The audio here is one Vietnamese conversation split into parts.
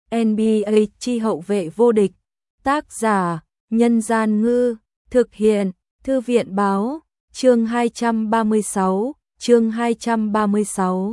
NBA chi hậu vệ vô địch. Tác giả: Nhân Gian Ngư. Thực hiện: Thư viện Báo. Chương 236. Chương 236.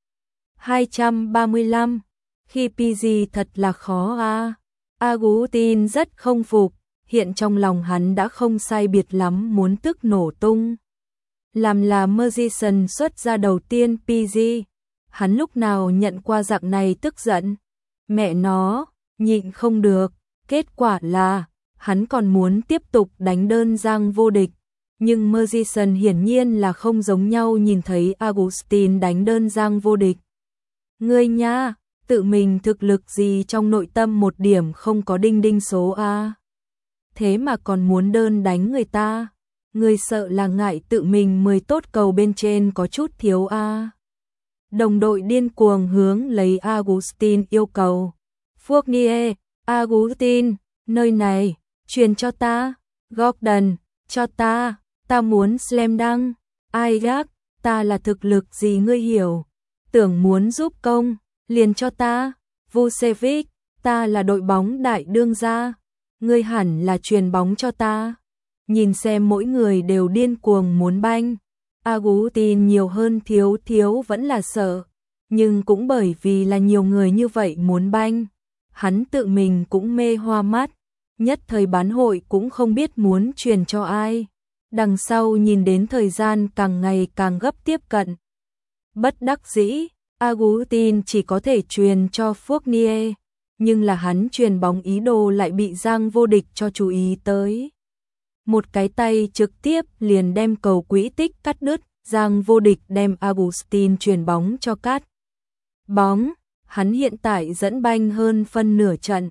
235. Khi PG thật là khó a. Agustin rất không phục, hiện trong lòng hắn đã không sai biệt lắm muốn tức nổ tung. Làm là Magician xuất ra đầu tiên PG, hắn lúc nào nhận qua dạng này tức giận. Mẹ nó, nhịn không được, kết quả là hắn còn muốn tiếp tục đánh đơn giang vô địch. Nhưng Magician hiển nhiên là không giống nhau, nhìn thấy Agustin đánh đơn giang vô địch. Ngươi nha, tự mình thực lực gì trong nội tâm một điểm không có đinh đinh số a. Thế mà còn muốn đơn đánh người ta. Ngươi sợ là ngại tự mình 10 tốt cầu bên trên có chút thiếu a. Đồng đội điên cuồng hướng lấy Agustin yêu cầu. Fournier, Agustin, nơi này, truyền cho ta. Gordon, cho ta, ta muốn slam dunk. Isaac, ta là thực lực gì ngươi hiểu. Tưởng muốn giúp công, liền cho ta. Vucevic, ta là đội bóng đại đương gia. Ngươi hẳn là truyền bóng cho ta. Nhìn xem mỗi người đều điên cuồng muốn banh. Agustin nhiều hơn thiếu vẫn là sợ. Nhưng cũng bởi vì là nhiều người như vậy muốn banh, hắn tự mình cũng mê hoa mắt. Nhất thời bán hội cũng không biết muốn truyền cho ai. Đằng sau nhìn đến thời gian càng ngày càng gấp tiếp cận. Bất đắc dĩ, Agustin chỉ có thể truyền cho Fournier. Nhưng là hắn truyền bóng ý đồ lại bị Giang vô địch cho chú ý tới. Một cái tay trực tiếp liền đem cầu quỹ tích cắt đứt. Giang vô địch đem Agustin truyền bóng cho cắt bóng. Hắn hiện tại dẫn banh hơn phân nửa trận.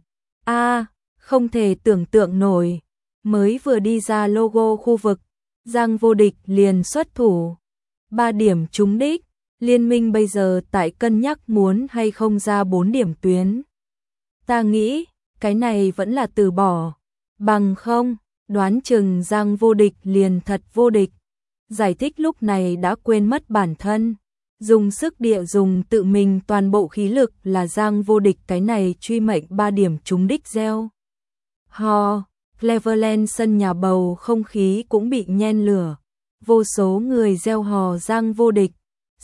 Không thể tưởng tượng nổi. Mới vừa đi ra logo khu vực, Giang vô địch liền xuất thủ. 3 điểm trúng đích. Liên minh bây giờ tại cân nhắc muốn hay không ra 4 điểm tuyến. Ta nghĩ, cái này vẫn là từ bỏ. Bằng không, đoán chừng Giang vô địch liền thật vô địch. Giải thích lúc này đã quên mất bản thân. Dùng sức địa dùng tự mình toàn bộ khí lực là Giang vô địch cái này truy mệnh 3 điểm trúng đích gieo. Cleveland sân nhà bầu không khí cũng bị nhen lửa. Vô số người gieo hò Giang vô địch.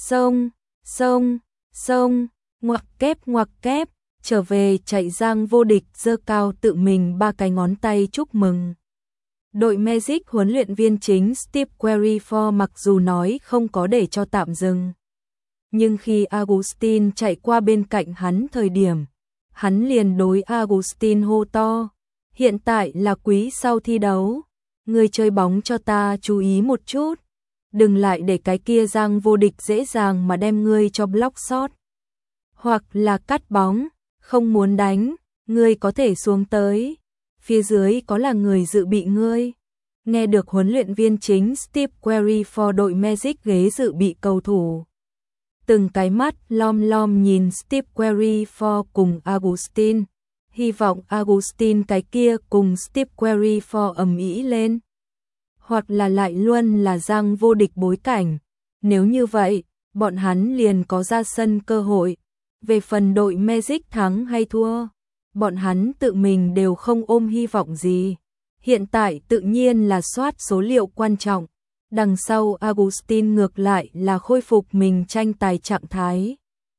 Xông, ngoặc kép, trở về chạy Giang vô địch giơ cao tự mình 3 cái ngón tay chúc mừng. Đội Magic huấn luyện viên chính Steve Querrey mặc dù nói không có để cho tạm dừng. Nhưng khi Agustin chạy qua bên cạnh hắn thời điểm, hắn liền đối Agustin hô to. Hiện tại là quý sau thi đấu. Người chơi bóng cho ta chú ý một chút. Đừng lại để cái kia Giang vô địch dễ dàng mà đem ngươi cho block shot. Hoặc là cắt bóng, không muốn đánh, ngươi có thể xuống tới. Phía dưới có là người dự bị ngươi. Nghe được huấn luyện viên chính Steve Querrey đội Magic ghế dự bị cầu thủ. Từng cái mắt lom nhìn Steve Querrey cùng Agustin. Hy vọng Agustin cái kia cùng Steve Querrey ầm ĩ lên. Hoặc là lại luôn là Giang vô địch bối cảnh. Nếu như vậy, bọn hắn liền có ra sân cơ hội. Về phần đội Magic thắng hay thua, bọn hắn tự mình đều không ôm hy vọng gì. Hiện tại tự nhiên là soát số liệu quan trọng. Đằng sau Agustin ngược lại là khôi phục mình tranh tài trạng thái.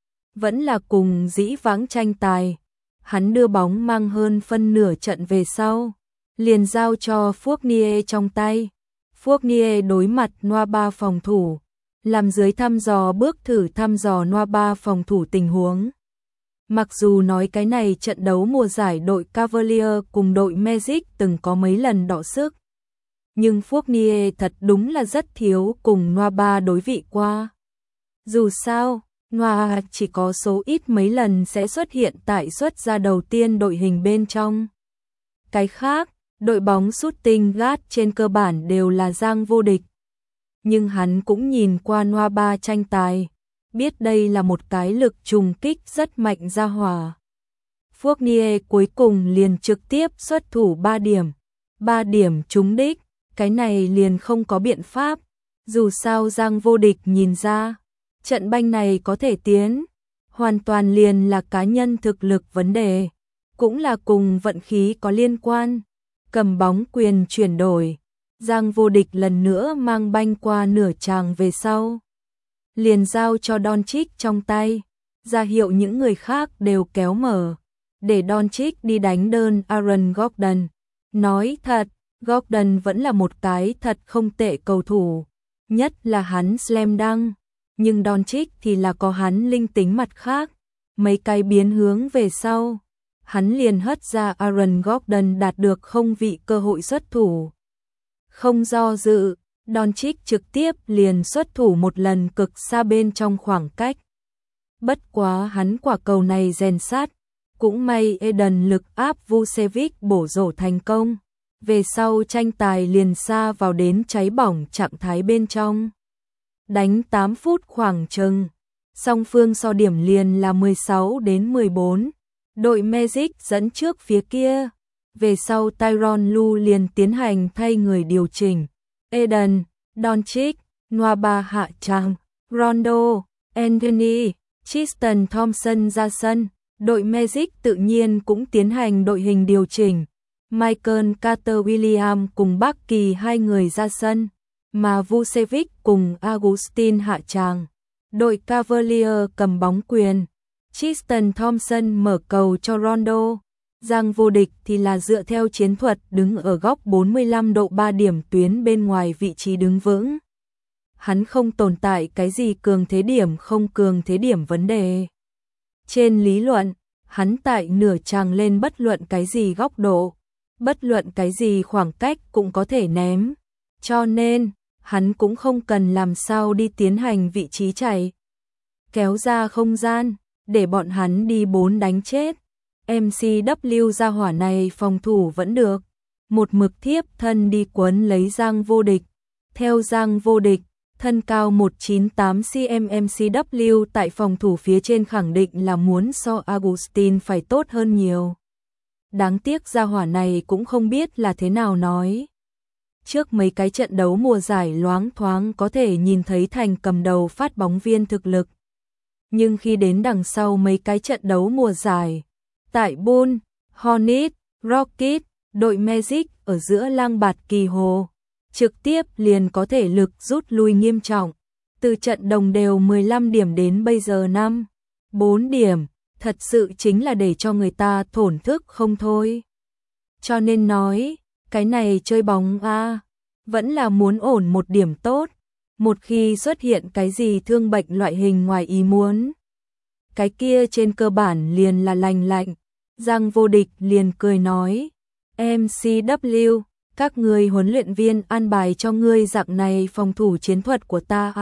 Vẫn là cùng dĩ vãng tranh tài. Hắn đưa bóng mang hơn phân nửa trận về sau. Liền giao cho Fournier trong tay. Fournier đối mặt Noa 3 phòng thủ. Làm dưới thăm dò bước thử thăm dò Noa 3 phòng thủ tình huống. Mặc dù nói cái này trận đấu mùa giải đội Cavalier cùng đội Magic từng có mấy lần đọ sức. Nhưng Fournier thật đúng là rất thiếu cùng Noa 3 đối vị qua. Dù sao, Noa chỉ có số ít mấy lần sẽ xuất hiện tại xuất ra đầu tiên đội hình bên trong. Cái khác, đội bóng shooting guard trên cơ bản đều là Giang vô địch. Nhưng hắn cũng nhìn qua Noa 3 tranh tài, biết đây là một cái lực trùng kích rất mạnh ra hỏa. Fournier cuối cùng liền trực tiếp xuất thủ 3 điểm. 3 điểm trúng đích, cái này liền không có biện pháp. Dù sao Giang vô địch nhìn ra, trận banh này có thể tiến. hoàn toàn liền là cá nhân thực lực vấn đề, cũng là cùng vận khí có liên quan. Cầm bóng quyền chuyển đổi, Giang Vô Địch lần nữa mang banh qua nửa tràng về sau, liền giao cho Doncic trong tay, ra hiệu những người khác đều kéo mở, để Doncic đi đánh đơn Aaron Gordon. Nói thật, Gordon vẫn là một cái thật không tệ cầu thủ, nhất là hắn slam dunk, nhưng Doncic thì là có hắn linh tính mặt khác, mấy cái biến hướng về sau, hắn liền hất ra Aaron Gordon đạt được không vị cơ hội xuất thủ. Không do dự, Doncic trực tiếp liền xuất thủ một lần cực xa bên trong khoảng cách. Bất quá hắn quả cầu này rèn sát, cũng may Eden lực áp Vucevic bổ rổ thành công. Về sau tranh tài liền xa vào đến cháy bỏng trạng thái bên trong. Đánh 8 phút khoảng chừng, song phương so điểm liền là 16-14. Đội Magic dẫn trước phía kia. Về sau Tyronn Lue liền tiến hành thay người điều chỉnh. Eden, Doncic, Nwaba hạ tràng, Rondo, Anthony, Tristan Thompson ra sân. Đội Magic tự nhiên cũng tiến hành đội hình điều chỉnh. Michael Carter-Williams cùng Bucky hai người ra sân, mà Vucevic cùng Augustin hạ tràng. Đội Cavalier cầm bóng quyền, Tristan Thompson mở cầu cho Rondo. Giang Vô Địch thì là dựa theo chiến thuật đứng ở góc 45 độ 3 điểm tuyến bên ngoài vị trí đứng vững. Hắn không tồn tại cái gì cường thế điểm không cường thế điểm vấn đề. Trên lý luận, hắn tại nửa tràng lên bất luận cái gì góc độ, bất luận cái gì khoảng cách cũng có thể ném. Cho nên, hắn cũng không cần làm sao đi tiến hành vị trí chạy. Kéo ra không gian, để bọn hắn đi 4 đánh chết. MCW ra hỏa này phòng thủ vẫn được. Một mực thiếp thân đi quấn lấy Giang Vô Địch. Theo Giang Vô Địch, thân cao 198cm MCW tại phòng thủ phía trên khẳng định là muốn so Augustin phải tốt hơn nhiều. Đáng tiếc gia hỏa này cũng không biết là thế nào nói. Trước mấy cái trận đấu mùa giải loáng thoáng có thể nhìn thấy thành cầm đầu phát bóng viên thực lực. Nhưng khi đến đằng sau mấy cái trận đấu mùa giải, tại Bulls, Hornets, Rockets, đội Magic ở giữa lang bạt kỳ hồ, trực tiếp liền có thể lực rút lui nghiêm trọng. Từ trận đồng đều 15 điểm đến bây giờ 4 điểm, thật sự chính là để cho người ta thổn thức không thôi. Cho nên nói, cái này chơi bóng vẫn là muốn ổn một điểm tốt. Một khi xuất hiện cái gì thương bệnh loại hình ngoài ý muốn, cái kia trên cơ bản liền là lành lạnh. Giang Vô Địch liền cười nói, MCW, các người huấn luyện viên an bài cho ngươi dạng này phòng thủ chiến thuật của ta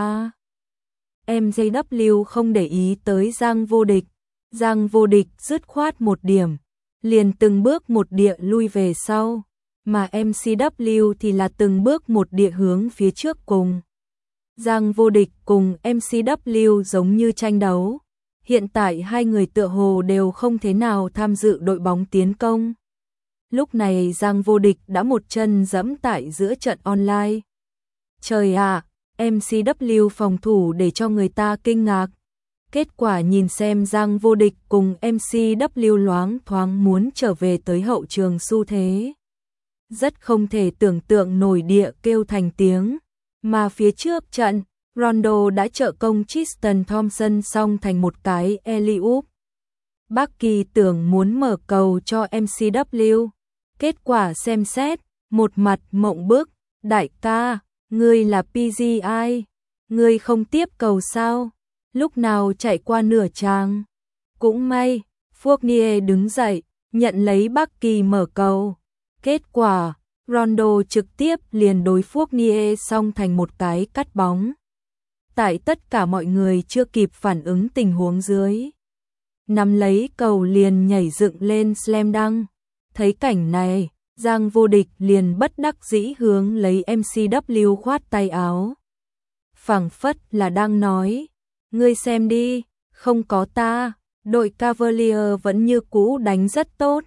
MCW không để ý tới Giang Vô Địch. Giang Vô Địch dứt khoát một điểm, liền từng bước một địa lui về sau, mà MCW thì là từng bước một địa hướng phía trước cùng. Giang Vô Địch cùng MCW giống như tranh đấu. Hiện tại hai người tựa hồ đều không thế nào tham dự đội bóng tiến công. Lúc này Giang Vô Địch đã một chân giẫm tại giữa trận online. Trời ạ, MCW phòng thủ để cho người ta kinh ngạc. Kết quả nhìn xem Giang Vô Địch cùng MCW loáng thoáng muốn trở về tới hậu trường xu thế. Rất không thể tưởng tượng nổi địa kêu thành tiếng. Mà phía trước trận, Rondo đã trợ công Tristan Thompson xong thành một cái alley-oop. Bucky tưởng muốn mở cầu cho MCW. Kết quả xem xét, một mặt mộng bức. Đại ca, ngươi là PGI, ngươi không tiếp cầu sao? Lúc nào chạy qua nửa tràng. Cũng may, Fournier đứng dậy, nhận lấy Bucky mở cầu. Kết quả, Rondo trực tiếp liền đối Fournier xong thành một cái cắt bóng. Tại tất cả mọi người chưa kịp phản ứng tình huống dưới, nắm lấy cầu liền nhảy dựng lên slam dunk. Thấy cảnh này, Giang Vô Địch liền bất đắc dĩ hướng lấy MCW khoát tay áo. Phảng phất là đang nói, ngươi xem đi, không có ta, đội Cavalier vẫn như cũ đánh rất tốt.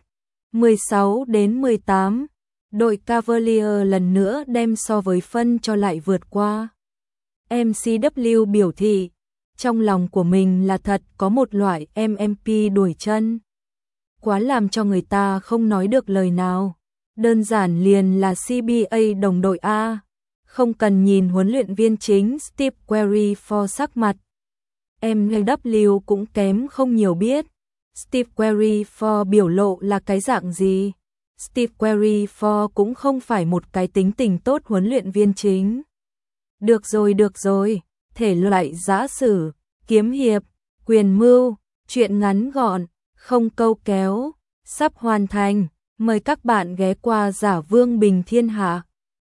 16-18, đội Cavalier lần nữa đem so với phân cho lại vượt qua. MCW biểu thị, Trong lòng của mình là thật có một loại MMP đuổi chân. Quá làm cho người ta không nói được lời nào. Đơn giản liền là CBA đồng đội A. Không cần nhìn huấn luyện viên chính Steve Querrey sắc mặt. MW cũng kém không nhiều biết. Steve Querrey biểu lộ là cái dạng gì. Steve Querrey cũng không phải một cái tính tình tốt huấn luyện viên chính. Được rồi. Thể loại giã sử, kiếm hiệp, quyền mưu, chuyện ngắn gọn, không câu kéo, sắp hoàn thành. Mời các bạn ghé qua Giả Vương Bình Thiên Hạ.